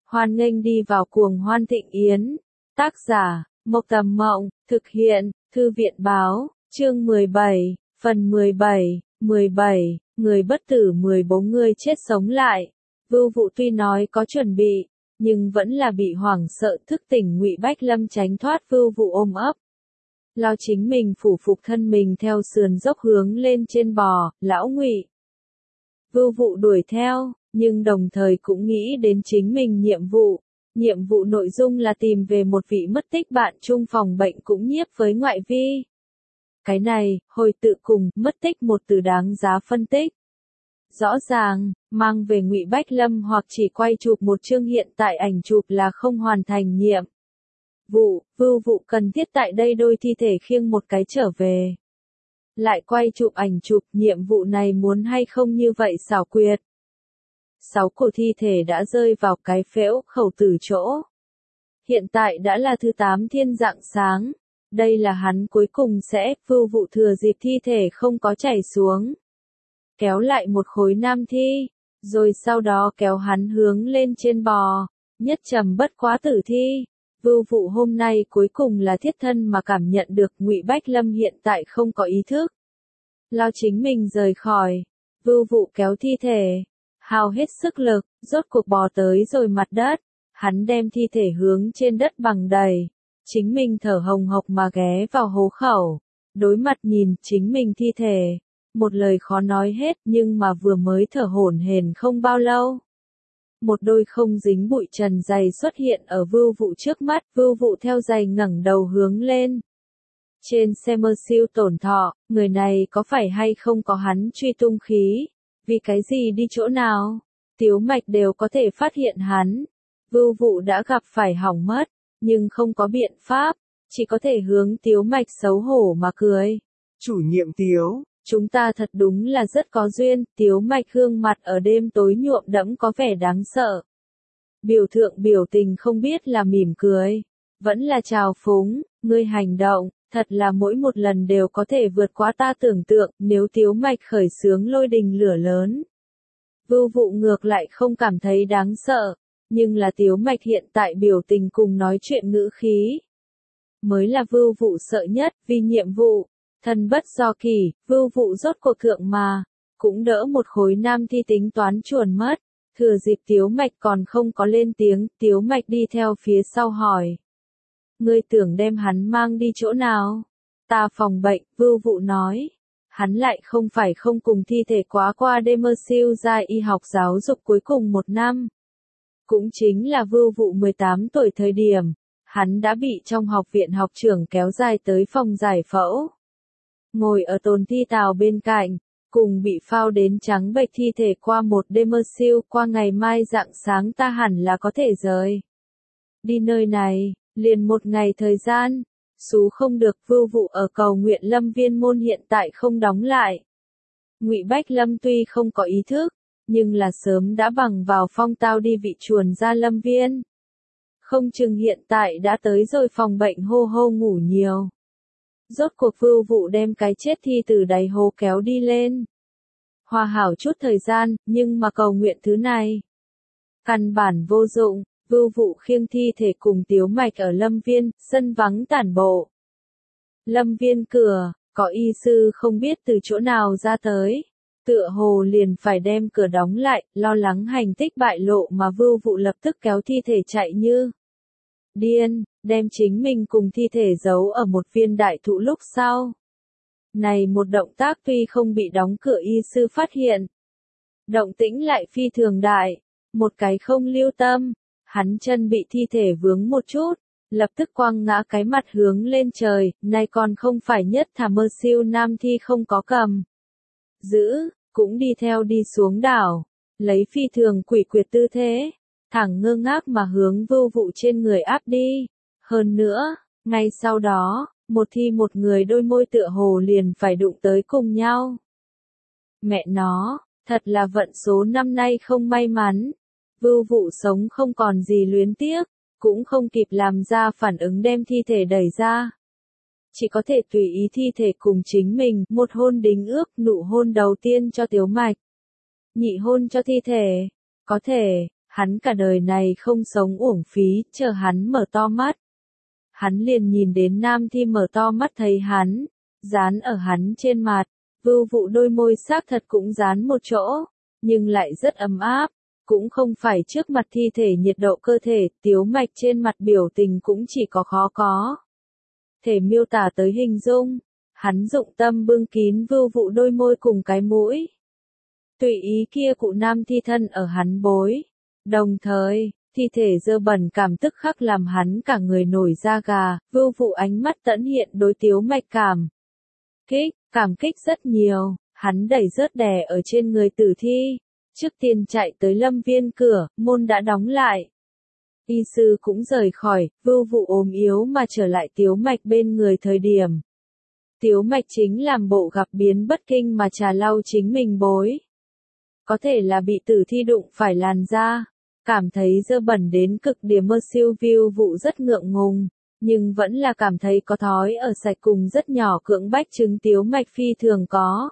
Hoan nghênh đi vào cuồng hoan thịnh yến. Tác giả, Mộc Tầm Mộng, thực hiện, Thư viện Báo, chương 17, phần 17, người bất tử 14 người chết sống lại. Vưu Vụ tuy nói có chuẩn bị, nhưng vẫn là bị hoảng sợ thức tỉnh. Ngụy Bách Lâm tránh thoát Vưu Vụ ôm ấp. Lao chính mình phủ phục thân mình theo sườn dốc hướng lên trên bò, lão Ngụy. Vưu Vụ đuổi theo, nhưng đồng thời cũng nghĩ đến chính mình nhiệm vụ. Nhiệm vụ nội dung là tìm về một vị mất tích bạn chung phòng bệnh cũng nhiếp với ngoại vi. Cái này, hồi tự cùng, mất tích một từ đáng giá phân tích. Rõ ràng, mang về Ngụy Bách Lâm hoặc chỉ quay chụp một chương hiện tại ảnh chụp là không hoàn thành nhiệm vụ. Vưu Vụ cần thiết tại đây đôi thi thể khiêng một cái trở về. Lại quay chụp ảnh chụp, nhiệm vụ này muốn hay không như vậy xảo quyệt. 6 cổ thi thể đã rơi vào cái phễu khẩu tử chỗ. Hiện tại đã là thứ 8 thiên rạng sáng. Đây là hắn cuối cùng sẽ. Vưu Vụ thừa dịp thi thể không có chảy xuống, kéo lại một khối nam thi, rồi sau đó kéo hắn hướng lên trên bò. Nhất trầm bất quá tử thi. Vưu Vụ hôm nay cuối cùng là thiết thân mà cảm nhận được Ngụy Bách Lâm hiện tại không có ý thức. Lao chính mình rời khỏi. Vưu Vụ kéo thi thể, hao hết sức lực, rốt cuộc bò tới rồi mặt đất. Hắn đem thi thể hướng trên đất bằng đầy. Chính mình thở hồng hộc mà ghé vào hố khẩu. Đối mặt nhìn chính mình thi thể. Một lời khó nói hết, nhưng mà vừa mới thở hổn hển không bao lâu. Một đôi không dính bụi trần giày xuất hiện ở Vưu Vụ trước mắt. Vưu Vụ theo giày ngẩng đầu hướng lên. Trên xe mơ siêu tổn thọ, người này có phải hay không có hắn truy tung khí? Vì cái gì đi chỗ nào? Tiếu Mạch đều có thể phát hiện hắn. Vưu Vụ đã gặp phải hỏng mất, nhưng không có biện pháp, chỉ có thể hướng Tiếu Mạch xấu hổ mà cười. Chủ nhiệm Tiếu, chúng ta thật đúng là rất có duyên. Tiếu Mạch gương mặt ở đêm tối nhuộm đẫm có vẻ đáng sợ. Biểu thượng biểu tình không biết là mỉm cười, vẫn là trào phúng. Ngươi hành động, thật là mỗi một lần đều có thể vượt quá ta tưởng tượng. Nếu Tiếu Mạch khởi xướng lôi đình lửa lớn, Vưu Vụ ngược lại không cảm thấy đáng sợ. Nhưng là Tiếu Mạch hiện tại biểu tình cùng nói chuyện ngữ khí mới là Vưu Vụ sợ nhất. Vì nhiệm vụ, thân bất do kỳ, Vưu Vụ rốt cuộc thượng mà, cũng đỡ một khối nam thi tính toán chuồn mất. Thừa dịp Tiếu Mạch còn không có lên tiếng, Tiếu Mạch đi theo phía sau hỏi. Ngươi tưởng đem hắn mang đi chỗ nào? Ta phòng bệnh, Vưu Vụ nói. Hắn lại không phải không cùng thi thể quá qua đêm mơ siêu giai y học giáo dục cuối cùng 1 năm. Cũng chính là Vưu Vụ 18 tuổi thời điểm, hắn đã bị trong học viện học trưởng kéo dài tới phòng giải phẫu. Ngồi ở tồn thi tàu bên cạnh, cùng bị phao đến trắng bệch thi thể qua một đêm mơ siêu. Qua ngày mai rạng sáng ta hẳn là có thể rời đi nơi này, liền 1 ngày thời gian. Xú không được. Vưu Vụ ở cầu nguyện Lâm Viên môn hiện tại không đóng lại. Ngụy Bách Lâm tuy không có ý thức, nhưng là sớm đã bằng vào phong tao đi vị chuồn ra Lâm Viên. Không chừng hiện tại đã tới rồi phòng bệnh hô hô ngủ nhiều. Rốt cuộc Vưu Vụ đem cái chết thi từ đáy hố kéo đi lên. Hòa hảo chút thời gian, nhưng mà cầu nguyện thứ này căn bản vô dụng. Vưu Vụ khiêng thi thể cùng Tiếu Mạch ở Lâm Viên, sân vắng tản bộ. Lâm Viên cửa, có y sư không biết từ chỗ nào ra tới. Tựa hồ liền phải đem cửa đóng lại, lo lắng hành tích bại lộ mà Vưu Vụ lập tức kéo thi thể chạy như điên, đem chính mình cùng thi thể giấu ở một viên đại thụ lúc sau. Này một động tác tuy không bị đóng cửa y sư phát hiện, động tĩnh lại phi thường đại, một cái không lưu tâm, hắn chân bị thi thể vướng một chút, lập tức quăng ngã cái mặt hướng lên trời. Này còn không phải nhất thà mơ siêu nam thi không có cầm giữ, cũng đi theo đi xuống đảo, lấy phi thường quỷ quyệt tư thế, thẳng ngơ ngác mà hướng Vưu Vụ trên người áp đi. Hơn nữa, ngay sau đó, một thi một người đôi môi tựa hồ liền phải đụng tới cùng nhau. Mẹ nó, thật là vận số năm nay không may mắn. Vưu Vụ sống không còn gì luyến tiếc, cũng không kịp làm ra phản ứng đem thi thể đẩy ra. Chỉ có thể tùy ý thi thể cùng chính mình, một hôn đính ước. Nụ hôn đầu tiên cho Tiếu Mạch, nhị hôn cho thi thể. Có thể, Hắn cả đời này không sống uổng phí, chờ hắn mở to mắt. Hắn liền nhìn đến Nam Thi mở to mắt thấy hắn, dán ở hắn trên mặt, Vưu Vụ đôi môi xác thật cũng dán một chỗ, nhưng lại rất ấm áp, cũng không phải trước mặt thi thể nhiệt độ cơ thể, Tiếu Mạch trên mặt biểu tình cũng chỉ có khó có thể miêu tả tới hình dung. Hắn dụng tâm bưng kín Vưu Vụ đôi môi cùng cái mũi. Tùy ý kia cụ nam thi thân ở hắn bối. Đồng thời, thi thể dơ bẩn cảm tức khắc làm hắn cả người nổi da gà, Vưu Vụ ánh mắt tẫn hiện đối Tiếu Mạch cảm kích rất nhiều, hắn đẩy rớt đè ở trên người tử thi. Trước tiên chạy tới Lâm Viên cửa, môn đã đóng lại. Y sư cũng rời khỏi, Vưu Vụ ốm yếu mà trở lại Tiếu Mạch bên người thời điểm. Tiếu Mạch chính làm bộ gặp biến bất kinh mà trà lau chính mình bối. Có thể là bị tử thi đụng phải làn da, cảm thấy dơ bẩn đến cực điểm mơ siêu Vưu Vụ rất ngượng ngùng, nhưng vẫn là cảm thấy có thói ở sạch cùng rất nhỏ cưỡng bách chứng Tiếu Mạch phi thường có.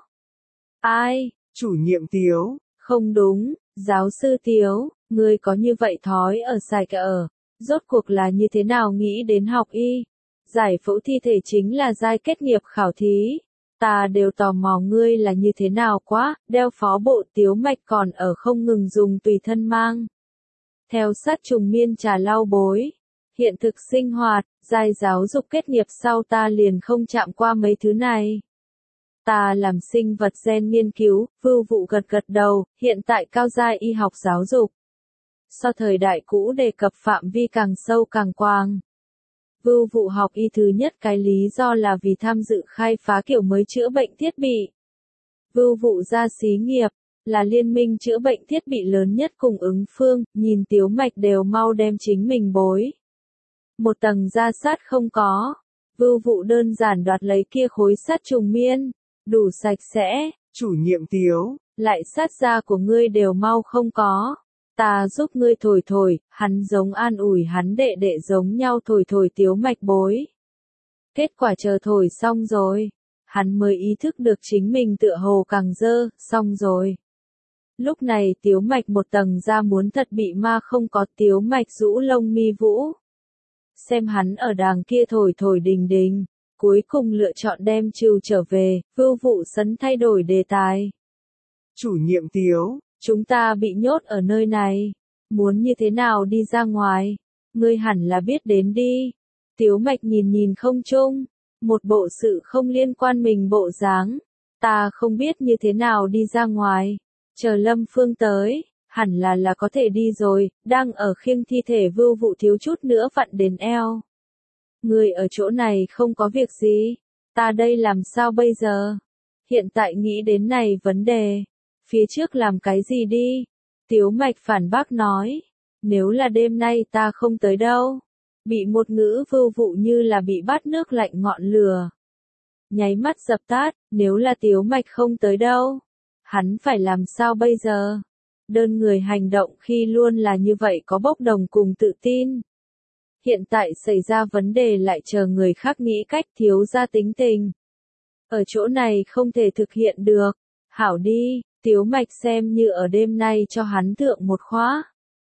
Ai? Chủ nhiệm Tiếu. Không đúng, giáo sư Tiếu, ngươi có như vậy thói ở sạch ở, rốt cuộc là như thế nào nghĩ đến học y? Giải phẫu thi thể chính là giai kết nghiệp khảo thí. Ta đều tò mò ngươi là như thế nào quá, đeo phó bộ Tiếu Mạch còn ở không ngừng dùng tùy thân mang. Theo sát trùng miên trà lau bối. Hiện thực sinh hoạt, giai giáo dục kết nghiệp sau ta liền không chạm qua mấy thứ này. Ta làm sinh vật gen nghiên cứu, Vưu Vụ gật gật đầu, hiện tại cao giai y học giáo dục. So thời đại cũ đề cập phạm vi càng sâu càng quang. Vưu Vụ học y thứ nhất cái lý do là vì tham dự khai phá kiểu mới chữa bệnh thiết bị. Vưu Vụ ra xí nghiệp, là liên minh chữa bệnh thiết bị lớn nhất cùng ứng phương, nhìn Tiếu Mạch đều mau đem chính mình bối. Một tầng da sát không có. Vưu Vụ đơn giản đoạt lấy kia khối sắt trùng miên. Đủ sạch sẽ. Chủ nhiệm Tiếu. Lại sát da của ngươi đều mau không có. Ta giúp ngươi thổi thổi, hắn giống an ủi hắn đệ đệ giống nhau thổi thổi Tiếu Mạch bối. Kết quả chờ thổi xong rồi. Hắn mới ý thức được chính mình tựa hồ càng dơ, xong rồi. Lúc này Tiếu Mạch một tầng da muốn thật bị ma không có Tiếu Mạch rũ lông mi vũ. Xem hắn ở đàng kia thổi thổi đình đình. Cuối cùng lựa chọn đem trừ trở về, Vưu Vụ sấn thay đổi đề tài. Chủ nhiệm Tiếu, chúng ta bị nhốt ở nơi này. Muốn như thế nào đi ra ngoài? Ngươi hẳn là biết đến đi. Tiếu Mạch nhìn không chung. Một bộ sự không liên quan mình bộ dáng. Ta không biết như thế nào đi ra ngoài. Chờ Lâm Phương tới, hẳn là có thể đi rồi, đang ở khiêng thi thể Vưu Vụ thiếu chút nữa vặn đến eo. Người ở chỗ này không có việc gì, ta đây làm sao bây giờ? Hiện tại nghĩ đến này vấn đề, phía trước làm cái gì đi? Tiếu Mạch phản bác nói, nếu là đêm nay ta không tới đâu. Bị một ngữ Vưu Vụ như là bị bát nước lạnh ngọn lửa. Nháy mắt dập tắt, nếu là Tiếu Mạch không tới đâu. Hắn phải làm sao bây giờ? Đơn người hành động khi luôn là như vậy có bốc đồng cùng tự tin. Hiện tại xảy ra vấn đề lại chờ người khác nghĩ cách thiếu ra tính tình. Ở chỗ này không thể thực hiện được. Hảo đi, Tiếu Mạch xem như ở đêm nay cho hắn thượng một khóa.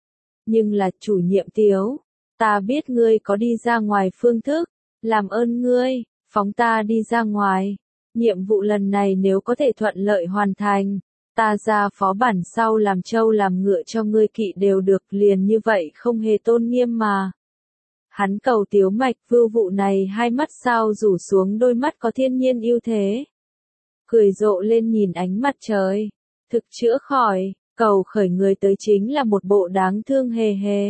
Nhưng là chủ nhiệm Tiếu, ta biết ngươi có đi ra ngoài phương thức, làm ơn ngươi, phóng ta đi ra ngoài. Nhiệm vụ lần này nếu có thể thuận lợi hoàn thành, ta ra phó bản sau làm trâu làm ngựa cho ngươi kỵ đều được, liền như vậy không hề tôn nghiêm mà. Hắn cầu Tiếu Mạch. Vưu Vụ này hai mắt sao rủ xuống đôi mắt có thiên nhiên ưu thế. Cười rộ lên nhìn ánh mặt trời. Thực chữa khỏi, cầu khởi người tới chính là một bộ đáng thương hề hề.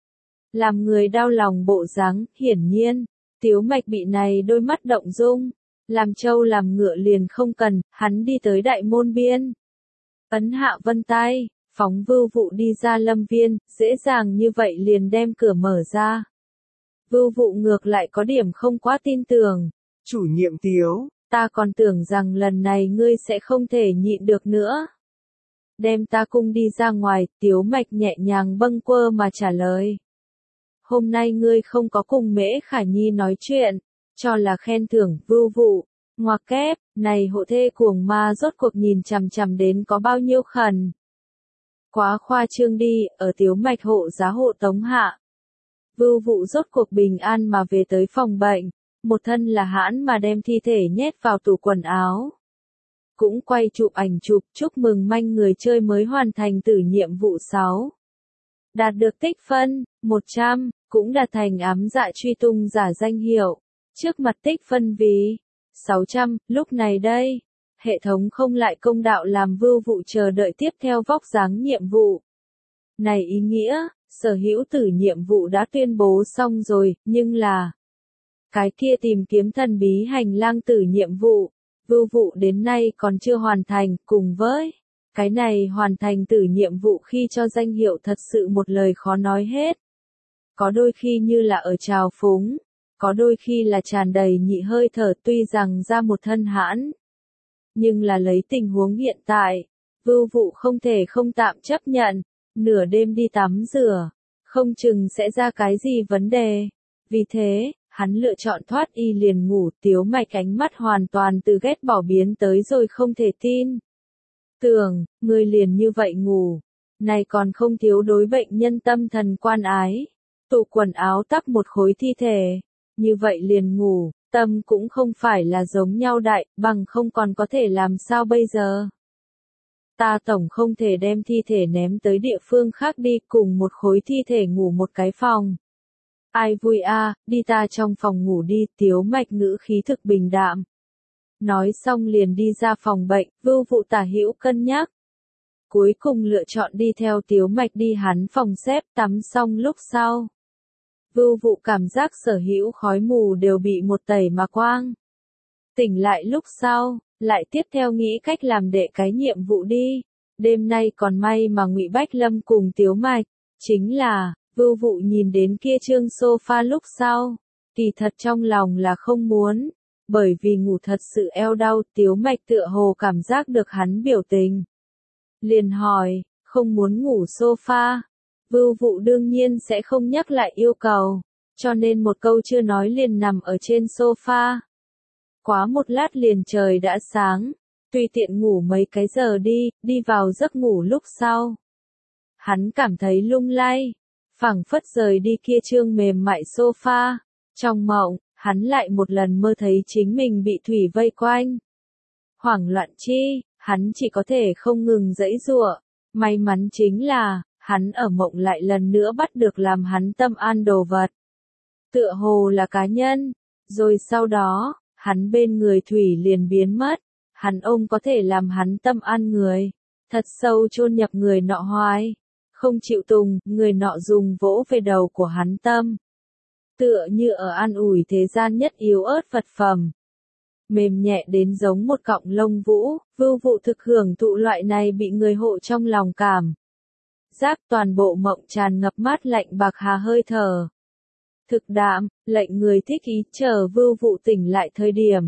Làm người đau lòng bộ dáng, hiển nhiên. Tiếu Mạch bị này đôi mắt động dung. Làm trâu làm ngựa liền không cần, hắn đi tới đại môn biên. Ấn hạ vân tay, phóng Vưu Vụ đi ra lâm viên, dễ dàng như vậy liền đem cửa mở ra. Vưu Vụ ngược lại có điểm không quá tin tưởng. Chủ nhiệm Tiếu, ta còn tưởng rằng lần này ngươi sẽ không thể nhịn được nữa. Đem ta cung đi ra ngoài, Tiếu Mạch nhẹ nhàng bâng quơ mà trả lời. Hôm nay ngươi không có cùng Mễ Khả Nhi nói chuyện, cho là khen thưởng. Vưu Vụ, ngoặc kép, này hộ thê cuồng ma rốt cuộc nhìn chằm chằm đến có bao nhiêu khẩn. Quá khoa trương đi, ở Tiếu Mạch hộ giá hộ tống hạ. Vưu Vụ rốt cuộc bình an mà về tới phòng bệnh, một thân là hãn mà đem thi thể nhét vào tủ quần áo. Cũng quay chụp ảnh chụp chúc mừng manh người chơi mới hoàn thành tử nhiệm vụ 6. Đạt được tích phân, 100, cũng đạt thành ám dạ truy tung giả danh hiệu. Trước mặt tích phân vì 600, lúc này đây, hệ thống không lại công đạo làm Vưu Vụ chờ đợi tiếp theo vóc dáng nhiệm vụ. Này ý nghĩa, sở hữu tử nhiệm vụ đã tuyên bố xong rồi, nhưng là cái kia tìm kiếm thần bí hành lang tử nhiệm vụ, Vưu Vụ đến nay còn chưa hoàn thành, cùng với cái này hoàn thành tử nhiệm vụ khi cho danh hiệu thật sự một lời khó nói hết. Có đôi khi như là ở trào phúng, có đôi khi là tràn đầy nhị hơi thở tuy rằng ra một thân hãn. Nhưng là lấy tình huống hiện tại, Vưu Vụ không thể không tạm chấp nhận, nửa đêm đi tắm rửa, không chừng sẽ ra cái gì vấn đề. Vì thế, hắn lựa chọn thoát y liền ngủ. Tiếu Mạch ánh mắt hoàn toàn từ ghét bỏ biến tới rồi không thể tin. Tưởng, ngươi liền như vậy ngủ, này còn không thiếu đối bệnh nhân tâm thần quan ái. Tủ quần áo tắc một khối thi thể, như vậy liền ngủ, tâm cũng không phải là giống nhau đại, bằng không còn có thể làm sao bây giờ. Ta tổng không thể đem thi thể ném tới địa phương khác đi, cùng một khối thi thể ngủ một cái phòng. Ai vui a, đi ta trong phòng ngủ đi. Tiếu Mạch ngữ khí thực bình đạm. Nói xong liền đi ra phòng bệnh. Vưu Vụ tả hữu cân nhắc, cuối cùng lựa chọn đi theo Tiếu Mạch đi hắn phòng xếp. Tắm xong lúc sau, Vưu Vụ cảm giác sở hữu khói mù đều bị một tẩy mà quang. Tỉnh lại lúc sau, lại tiếp theo nghĩ cách làm đệ cái nhiệm vụ đi. Đêm nay còn may mà Ngụy Bách Lâm cùng Tiếu Mạch, chính là Vưu Vụ nhìn đến kia trương sofa lúc sau, kỳ thật trong lòng là không muốn, bởi vì ngủ thật sự eo đau. Tiếu Mạch tựa hồ cảm giác được hắn biểu tình, liền hỏi, không muốn ngủ sofa. Vưu Vụ đương nhiên sẽ không nhắc lại yêu cầu, cho nên một câu chưa nói liền nằm ở trên sofa. Quá một lát liền trời đã sáng, tùy tiện ngủ mấy cái giờ đi vào giấc ngủ lúc sau. Hắn cảm thấy lung lay, phảng phất rời đi kia trương mềm mại sofa. Trong mộng, hắn lại một lần mơ thấy chính mình bị thủy vây quanh. Hoảng loạn chi, hắn chỉ có thể không ngừng giãy giụa. May mắn chính là, hắn ở mộng lại lần nữa bắt được làm hắn tâm an đồ vật. Tựa hồ là cá nhân, rồi sau đó, hắn bên người thủy liền biến mất. Hắn ôm có thể làm hắn tâm an người, thật sâu chôn nhập người nọ hoài. Không chịu tùng, người nọ dùng vỗ về đầu của hắn tâm. Tựa như ở an ủi thế gian nhất yếu ớt vật phẩm. Mềm nhẹ đến giống một cọng lông vũ. Vưu Vụ thực hưởng thụ loại này bị người hộ trong lòng cảm giác. Toàn bộ mộng tràn ngập mát lạnh bạc hà hơi thở. Thực đạm, lệnh người thích ý. Chờ Vưu Vụ tỉnh lại thời điểm,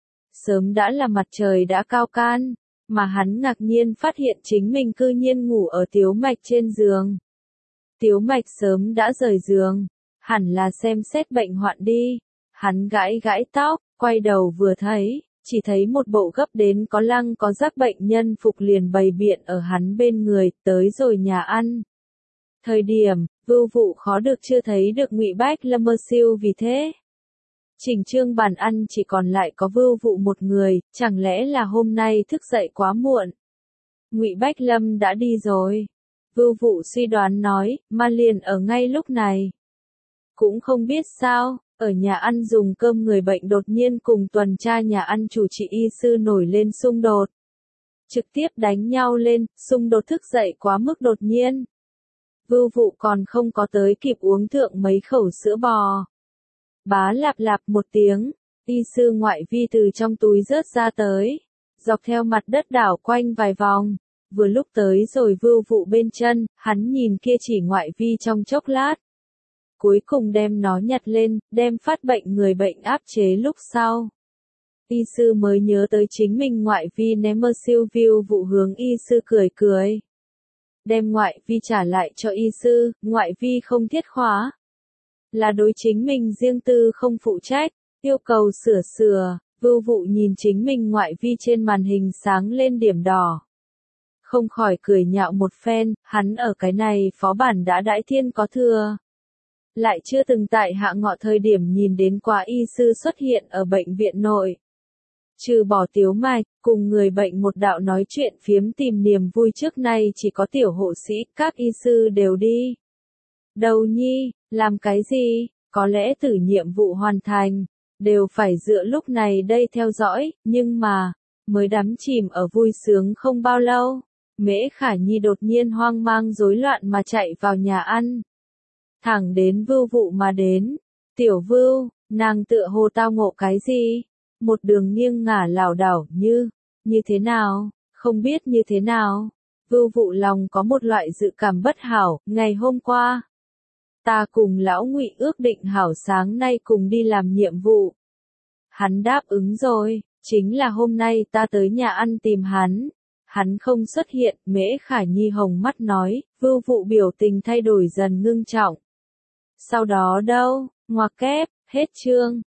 sớm đã là mặt trời đã cao can, mà hắn ngạc nhiên phát hiện chính mình cư nhiên ngủ ở Tiếu Mạch trên giường. Tiếu Mạch sớm đã rời giường, hẳn là xem xét bệnh hoạn đi. Hắn gãi gãi tóc, quay đầu vừa thấy, chỉ thấy một bộ gấp đến có lăng có rác bệnh nhân phục liền bày biện ở hắn bên người. Tới rồi nhà ăn thời điểm, Vưu Vụ khó được chưa thấy được Ngụy Bách Lâm mơ siêu. Vì thế, chỉnh trương bàn ăn chỉ còn lại có Vưu Vụ một người. Chẳng lẽ là hôm nay thức dậy quá muộn, Ngụy Bách Lâm đã đi rồi? Vưu Vụ suy đoán nói, mà liền ở ngay lúc này. Cũng không biết sao, ở nhà ăn dùng cơm người bệnh đột nhiên cùng tuần tra nhà ăn chủ trị y sư nổi lên xung đột. Trực tiếp đánh nhau lên, xung đột thức dậy quá mức đột nhiên. Vưu Vụ còn không có tới kịp uống thượng mấy khẩu sữa bò. Bá lạp lạp một tiếng, y sư ngoại vi từ trong túi rớt ra tới, dọc theo mặt đất đảo quanh vài vòng. Vừa lúc tới rồi Vưu Vụ bên chân, hắn nhìn kia chỉ ngoại vi trong chốc lát. Cuối cùng đem nó nhặt lên, đem phát bệnh người bệnh áp chế lúc sau. Y sư mới nhớ tới chính mình ngoại vi ném mơ siêu. Vưu Vụ hướng y sư cười cười, đem ngoại vi trả lại cho y sư. Ngoại vi không thiết khóa, là đối chính mình riêng tư không phụ trách, yêu cầu sửa sửa. Vưu Vụ nhìn chính mình ngoại vi trên màn hình sáng lên điểm đỏ. không khỏi cười nhạo một phen, hắn ở cái này phó bản đã đãi thiên có thừa. Lại chưa từng tại hạ ngọ thời điểm nhìn đến quá y sư xuất hiện ở bệnh viện nội. Trừ bỏ Tiếu Mai, cùng người bệnh một đạo nói chuyện phiếm tìm niềm vui trước nay chỉ có tiểu hộ sĩ, các y sư đều đi. Đầu nhi, làm cái gì, có lẽ từ nhiệm vụ hoàn thành, đều phải dựa lúc này đây theo dõi, nhưng mà, mới đắm chìm ở vui sướng không bao lâu, Mễ Khả Nhi đột nhiên hoang mang rối loạn mà chạy vào nhà ăn. Thẳng đến Vưu Vụ mà đến, tiểu Vưu, nàng tựa hồ tao ngộ cái gì? Một đường nghiêng ngả lảo đảo như thế nào, không biết như thế nào. Vưu Vụ lòng có một loại dự cảm bất hảo, ngày hôm qua. Ta cùng lão Ngụy ước định hảo sáng nay cùng đi làm nhiệm vụ. Hắn đáp ứng rồi, chính là hôm nay ta tới nhà ăn tìm hắn. Hắn không xuất hiện, Mễ Khả Nhi hồng mắt nói, Vưu Vụ biểu tình thay đổi dần ngưng trọng. Sau đó đâu, ngoặc kép, hết chương.